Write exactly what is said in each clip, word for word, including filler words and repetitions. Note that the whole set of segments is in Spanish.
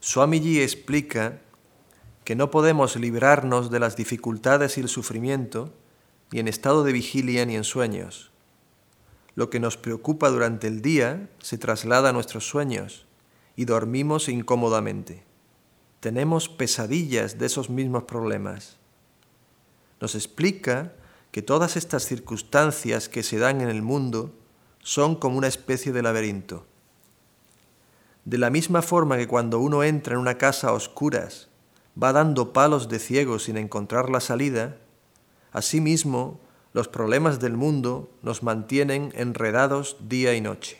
Swamiji explica que no podemos librarnos de las dificultades y el sufrimiento ni en estado de vigilia ni en sueños. Lo que nos preocupa durante el día se traslada a nuestros sueños y dormimos incómodamente. Tenemos pesadillas de esos mismos problemas. Nos explica que todas estas circunstancias que se dan en el mundo son como una especie de laberinto. De la misma forma que cuando uno entra en una casa a oscuras, va dando palos de ciego sin encontrar la salida, asimismo, los problemas del mundo nos mantienen enredados día y noche.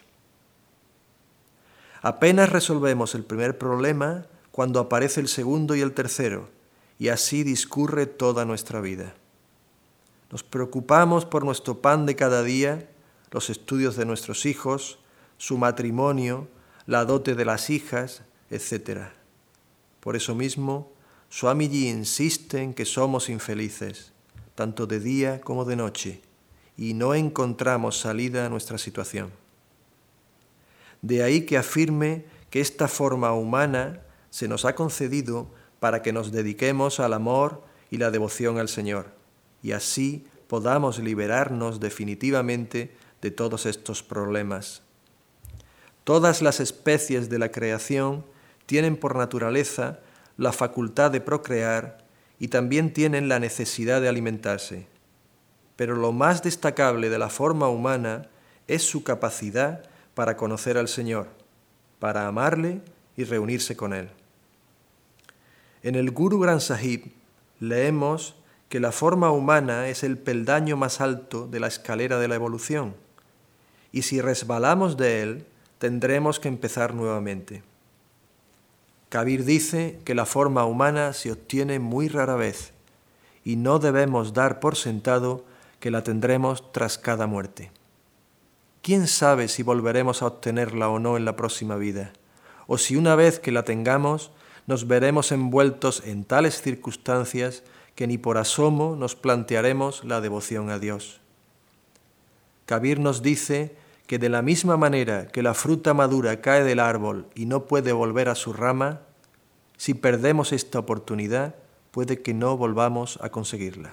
Apenas resolvemos el primer problema cuando aparece el segundo y el tercero, y así discurre toda nuestra vida. Nos preocupamos por nuestro pan de cada día, los estudios de nuestros hijos, su matrimonio, la dote de las hijas, etcétera. Por eso mismo, Swamiji insiste en que somos infelices, tanto de día como de noche, y no encontramos salida a nuestra situación. De ahí que afirme que esta forma humana se nos ha concedido para que nos dediquemos al amor y la devoción al Señor, y así podamos liberarnos definitivamente de todos estos problemas. Todas las especies de la creación tienen por naturaleza la facultad de procrear y también tienen la necesidad de alimentarse. Pero lo más destacable de la forma humana es su capacidad para conocer al Señor, para amarle y reunirse con Él. En el Guru Granth Sahib leemos que la forma humana es el peldaño más alto de la escalera de la evolución, y si resbalamos de él, tendremos que empezar nuevamente. Kabir dice que la forma humana se obtiene muy rara vez y no debemos dar por sentado que la tendremos tras cada muerte. ¿Quién sabe si volveremos a obtenerla o no en la próxima vida? O si una vez que la tengamos nos veremos envueltos en tales circunstancias que ni por asomo nos plantearemos la devoción a Dios. Kabir nos dice que de la misma manera que la fruta madura cae del árbol y no puede volver a su rama, si perdemos esta oportunidad, puede que no volvamos a conseguirla.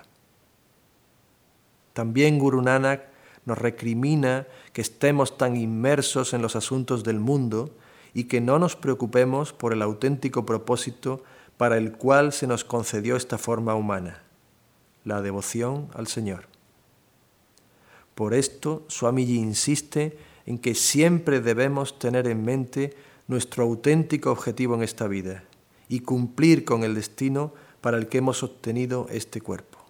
También Guru Nanak nos recrimina que estemos tan inmersos en los asuntos del mundo y que no nos preocupemos por el auténtico propósito para el cual se nos concedió esta forma humana, la devoción al Señor. Por esto, Swamiji insiste en que siempre debemos tener en mente nuestro auténtico objetivo en esta vida y cumplir con el destino para el que hemos obtenido este cuerpo.